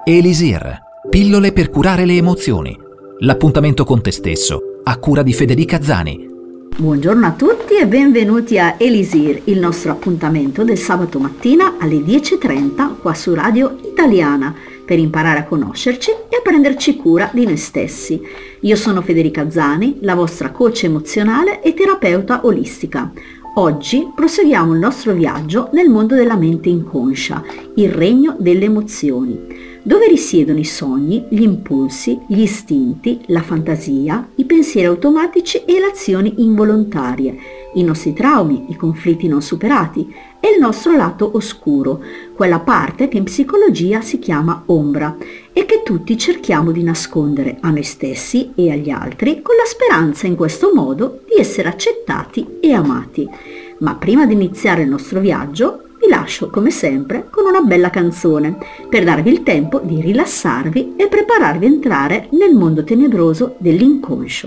Elisir, pillole per curare le emozioni. L'appuntamento con te stesso, a cura di Federica Zani. Buongiorno a tutti e benvenuti a Elisir, il nostro appuntamento del sabato mattina alle 10:30 qua su Radio Italiana, per imparare a conoscerci e a prenderci cura di noi stessi. Io sono Federica Zani, la vostra coach emozionale e terapeuta olistica. Oggi proseguiamo il nostro viaggio nel mondo della mente inconscia, il regno delle emozioni, dove risiedono i sogni, gli impulsi, gli istinti, la fantasia, i pensieri automatici e le azioni involontarie, i nostri traumi, i conflitti non superati e il nostro lato oscuro, quella parte che in psicologia si chiama ombra e che tutti cerchiamo di nascondere a noi stessi e agli altri con la speranza in questo modo di essere accettati e amati. Ma prima di iniziare il nostro viaggio vi lascio come sempre con una bella canzone per darvi il tempo di rilassarvi e prepararvi a entrare nel mondo tenebroso dell'inconscio.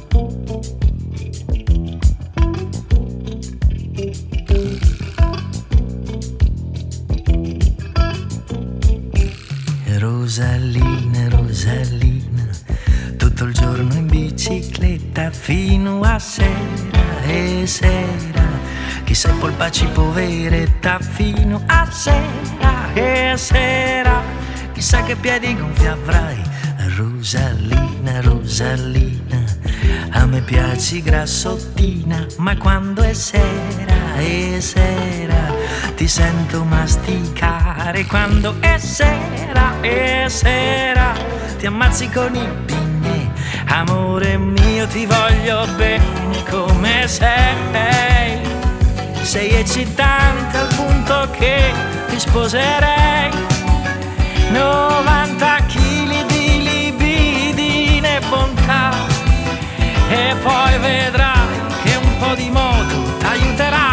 Rosalina, Rosalina, tutto il giorno in bicicletta fino a sera e sera. Chissà i polpacci poveretta fino a sera e sera. Chissà che piedi gonfi avrai, Rosalina, Rosalina. A me piaci grassottina, ma quando è sera e sera ti sento masticare. Quando è sera e sera ti ammazzi con i pigni. Amore mio, ti voglio bene come sei. Sei eccitante al punto che ti sposerei. 90 chili di libidine e bontà, e poi vedrai che un po' di modo t'aiuterà.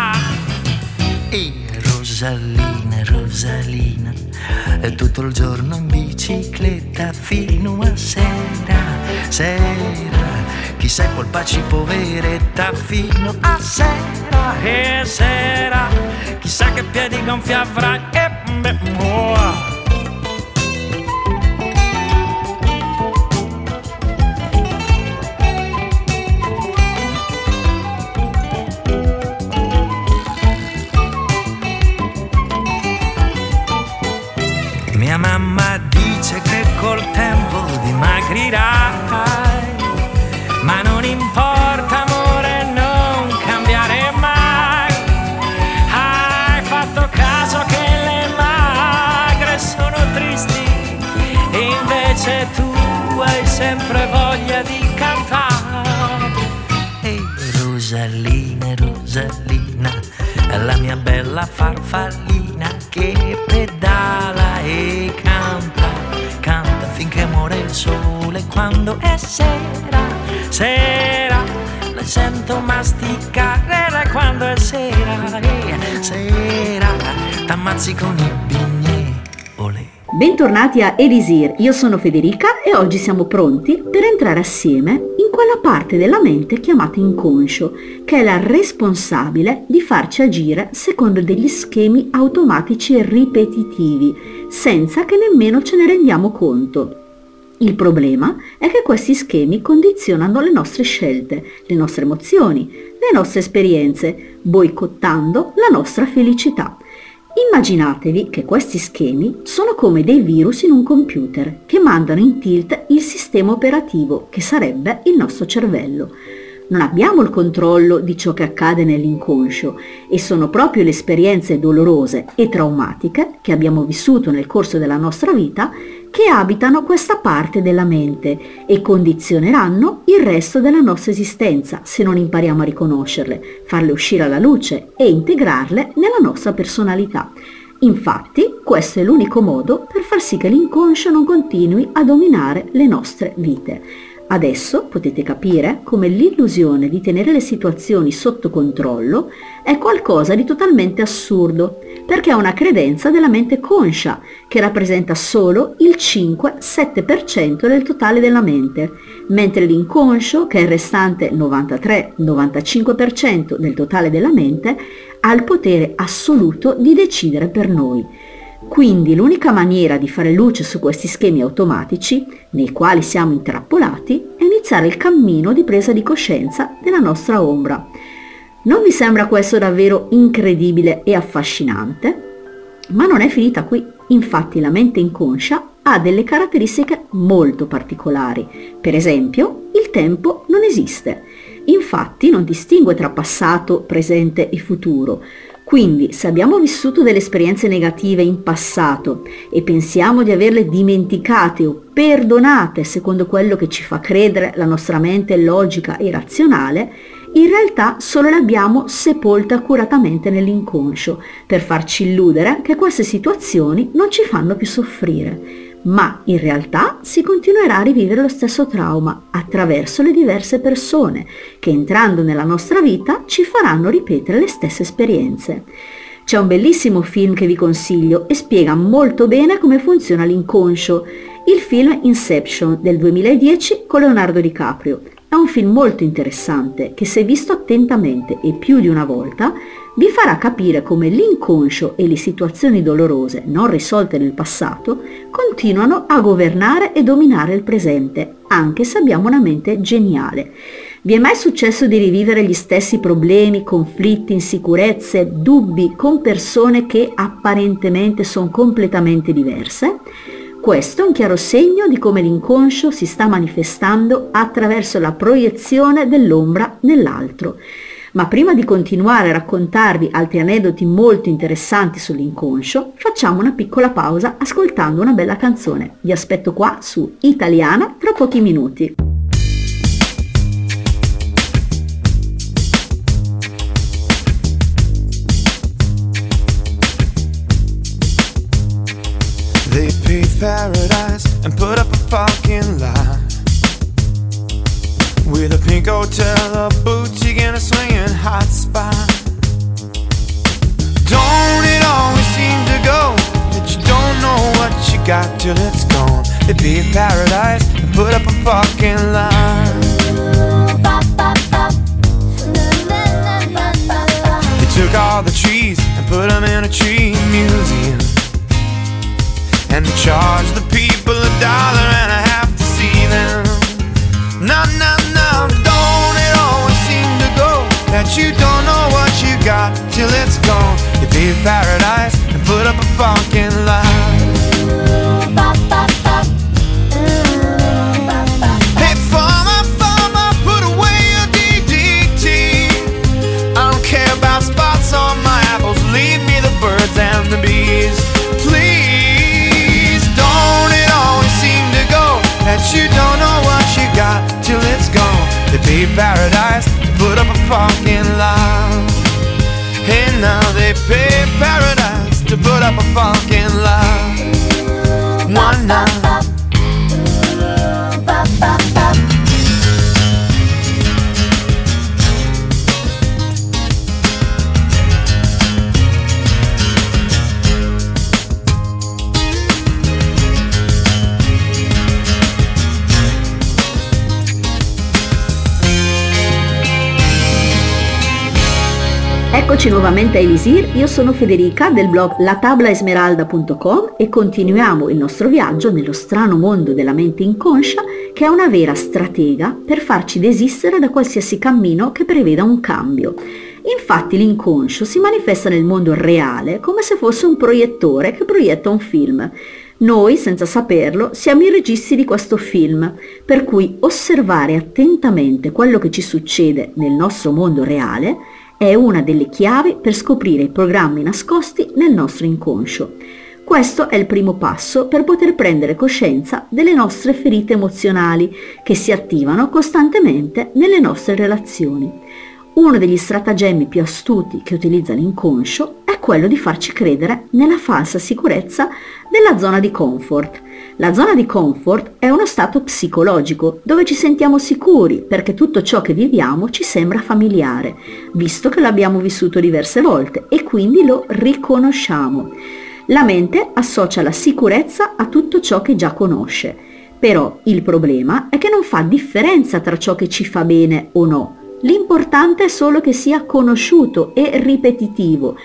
E Rosalina, Rosalina, è tutto il giorno in bicicletta fino a sera, sera. Chissà i polpacci poveretta fino a sera e sera. Chissà che piedi gonfi avrai e mia mamma dice che col tempo dimagrirai, ma non importa amore, non cambiare mai. Hai fatto caso che le magre sono tristi, invece tu hai sempre voglia di cantare. E Rosalina, Rosalina, la mia bella farfallina che pedala e canta, canta finché muore il sole. Quando è sera, sera, la sento masticare. Quando è sera, sera, t'ammazzi con i pigni, olè. Bentornati a Elisir, io sono Federica e oggi siamo pronti per entrare assieme in quella parte della mente chiamata inconscio, che è la responsabile di farci agire secondo degli schemi automatici e ripetitivi, senza che nemmeno ce ne rendiamo conto. Il problema è che questi schemi condizionano le nostre scelte, le nostre emozioni, le nostre esperienze, boicottando la nostra felicità. Immaginatevi che questi schemi sono come dei virus in un computer che mandano in tilt il sistema operativo, che sarebbe il nostro cervello. Non abbiamo il controllo di ciò che accade nell'inconscio e sono proprio le esperienze dolorose e traumatiche che abbiamo vissuto nel corso della nostra vita che abitano questa parte della mente e condizioneranno il resto della nostra esistenza se non impariamo a riconoscerle, farle uscire alla luce e integrarle nella nostra personalità. Infatti, questo è l'unico modo per far sì che l'inconscio non continui a dominare le nostre vite. Adesso potete capire come l'illusione di tenere le situazioni sotto controllo è qualcosa di totalmente assurdo, perché è una credenza della mente conscia che rappresenta solo il 5-7% del totale della mente, mentre l'inconscio, che è il restante 93-95% del totale della mente, ha il potere assoluto di decidere per noi. Quindi l'unica maniera di fare luce su questi schemi automatici, nei quali siamo intrappolati, è iniziare il cammino di presa di coscienza della nostra ombra. Non vi sembra questo davvero incredibile e affascinante? Ma non è finita qui. Infatti la mente inconscia ha delle caratteristiche molto particolari. Per esempio, il tempo non esiste. Infatti non distingue tra passato, presente e futuro. Quindi, se abbiamo vissuto delle esperienze negative in passato e pensiamo di averle dimenticate o perdonate secondo quello che ci fa credere la nostra mente logica e razionale, in realtà solo le abbiamo sepolte accuratamente nell'inconscio per farci illudere che queste situazioni non ci fanno più soffrire. Ma in realtà si continuerà a rivivere lo stesso trauma attraverso le diverse persone che, entrando nella nostra vita, ci faranno ripetere le stesse esperienze. C'è un bellissimo film che vi consiglio e spiega molto bene come funziona l'inconscio, il film Inception del 2010 con Leonardo DiCaprio. È un film molto interessante che, se visto attentamente e più di una volta, vi farà capire come l'inconscio e le situazioni dolorose non risolte nel passato continuano a governare e dominare il presente, anche se abbiamo una mente geniale. Vi è mai successo di rivivere gli stessi problemi, conflitti, insicurezze, dubbi con persone che apparentemente sono completamente diverse? Questo è un chiaro segno di come l'inconscio si sta manifestando attraverso la proiezione dell'ombra nell'altro. Ma prima di continuare a raccontarvi altri aneddoti molto interessanti sull'inconscio, facciamo una piccola pausa ascoltando una bella canzone. Vi aspetto qua su Italiana tra pochi minuti. They paved paradise and put up a parking lot with a pink hotel, a boutique and a swinging hot spot. Don't it always seem to go that you don't know what you got till it's gone? They paved paradise and put up a parking lot. They took all the trees and put them in a tree museum, and they charged the people $1.50 to see them. No, no, no, don't it always seem to go that you don't know what you got till it's gone? You paved paradise and put up a parking lot. Hey, farmer, put away your DDT. I don't care about spots on my apples, leave me the birds and the bees. Please, don't it always seem to go that you don't know what you got till it's gone? They paved paradise to put up a parking lot. Hey, now they paved paradise to put up a parking lot. One night. Eccoci nuovamente a Elisir, io sono Federica del blog latablaesmeralda.com e continuiamo il nostro viaggio nello strano mondo della mente inconscia, che è una vera stratega per farci desistere da qualsiasi cammino che preveda un cambio. Infatti l'inconscio si manifesta nel mondo reale come se fosse un proiettore che proietta un film. Noi, senza saperlo, siamo i registi di questo film, per cui osservare attentamente quello che ci succede nel nostro mondo reale è una delle chiavi per scoprire i programmi nascosti nel nostro inconscio. Questo è il primo passo per poter prendere coscienza delle nostre ferite emozionali che si attivano costantemente nelle nostre relazioni. Uno degli stratagemmi più astuti che utilizza l'inconscio è quello di farci credere nella falsa sicurezza della zona di comfort. La zona di comfort è uno stato psicologico dove ci sentiamo sicuri perché tutto ciò che viviamo ci sembra familiare, visto che l'abbiamo vissuto diverse volte e quindi lo riconosciamo. La mente associa la sicurezza a tutto ciò che già conosce, però il problema è che non fa differenza tra ciò che ci fa bene o no. L'importante è solo che sia conosciuto e ripetitivo.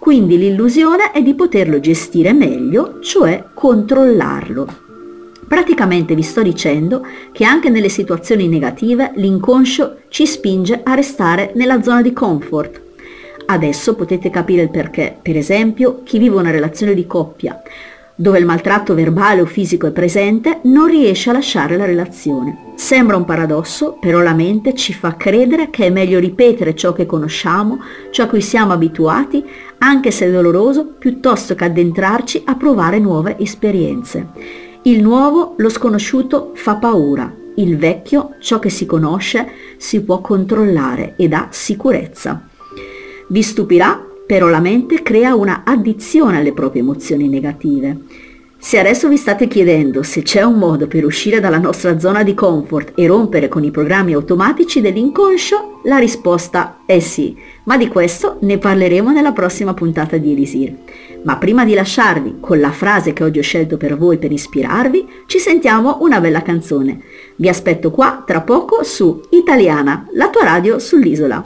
quindi l'illusione è di poterlo gestire meglio, cioè controllarlo. Praticamente vi sto dicendo che anche nelle situazioni negative l'inconscio ci spinge a restare nella zona di comfort. Adesso potete capire il perché. Per esempio, chi vive una relazione di coppia dove il maltratto verbale o fisico è presente non riesce a lasciare la relazione. Sembra un paradosso, però la mente ci fa credere che è meglio ripetere ciò che conosciamo, ciò a cui siamo abituati, anche se è doloroso, piuttosto che addentrarci a provare nuove esperienze. Il nuovo, lo sconosciuto, fa paura. Il vecchio, ciò che si conosce, si può controllare e dà sicurezza. Vi stupirà, però la mente crea una addizione alle proprie emozioni negative. Se adesso vi state chiedendo se c'è un modo per uscire dalla nostra zona di comfort e rompere con i programmi automatici dell'inconscio, la risposta è sì, ma di questo ne parleremo nella prossima puntata di Elisir. Ma prima di lasciarvi con la frase che oggi ho scelto per voi per ispirarvi, ci sentiamo una bella canzone. Vi aspetto qua tra poco su Italiana, la tua radio sull'isola.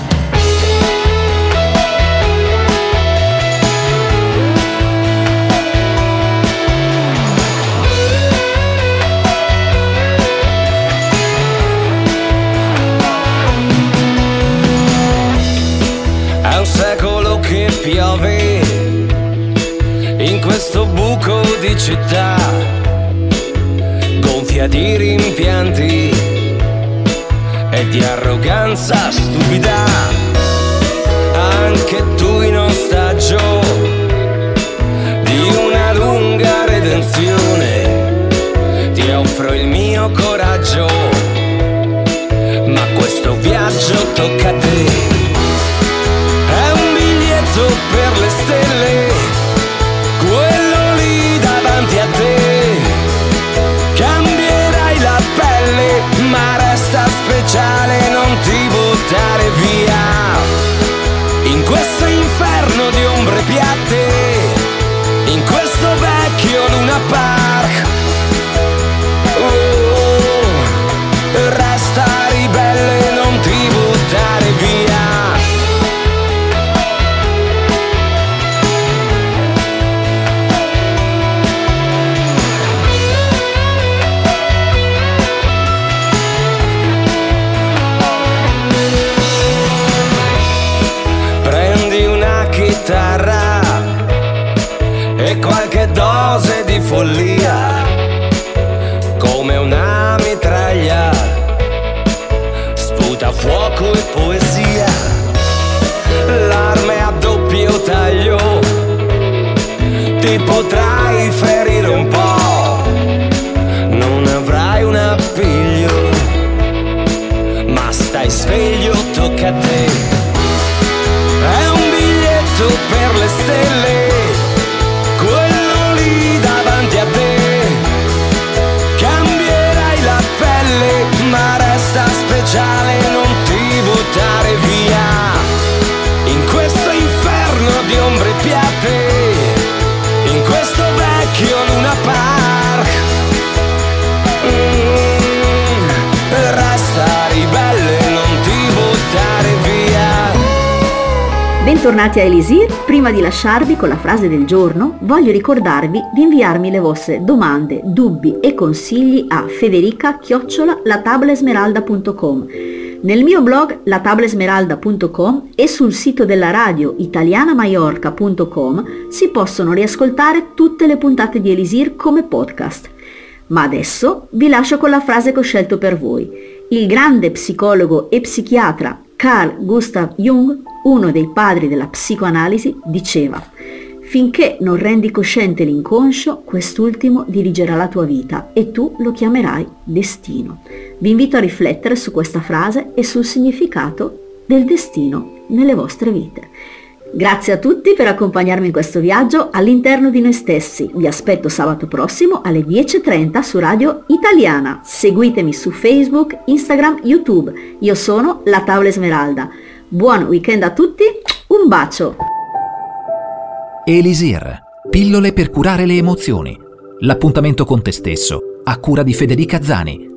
Secolo che piove in questo buco di città, gonfia di rimpianti e di arroganza stupida. Anche tu in ostaggio di una lunga redenzione, ti offro il mio coraggio, ma questo viaggio tocca a te. Per le stelle, quello lì davanti a te. Cambierai la pelle, ma resta speciale, non ti buttare via. In questo inferno di ombre piatte, in questo vecchio Luna Park, resta ribelle, non ti buttare via. E qualche dose di follia, come una mitraglia, sputa fuoco e poesia. L'arma è a doppio taglio, ti potrai ferire un po', non avrai un appiglio, ma stai sveglio, tocca a te. È un biglietto per le stelle, quello lì davanti a te. Cambierai la pelle, ma resta speciale, non ti buttare via. In questo inferno di ombre piatte, in questo vecchio Luna Park, resta ribelle, non ti buttare via. Bentornati a Elisir. Prima di lasciarvi con la frase del giorno, voglio ricordarvi di inviarmi le vostre domande, dubbi e consigli a federica@latablesmeralda.com, nel mio blog latablesmeralda.com e sul sito della radio italianamaiorca.com si possono riascoltare tutte le puntate di Elisir come podcast. Ma adesso vi lascio con la frase che ho scelto per voi. Il grande psicologo e psichiatra Carl Gustav Jung, uno dei padri della psicoanalisi, diceva: finché non rendi cosciente l'inconscio, quest'ultimo dirigerà la tua vita e tu lo chiamerai destino. Vi invito a riflettere su questa frase e sul significato del destino nelle vostre vite. Grazie a tutti per accompagnarmi in questo viaggio all'interno di noi stessi. Vi aspetto sabato prossimo alle 10:30 su Radio Italiana. Seguitemi su Facebook, Instagram, YouTube. Io sono La Tavola Esmeralda. Buon weekend a tutti, un bacio! Elisir, pillole per curare le emozioni. L'appuntamento con te stesso, a cura di Federica Zani.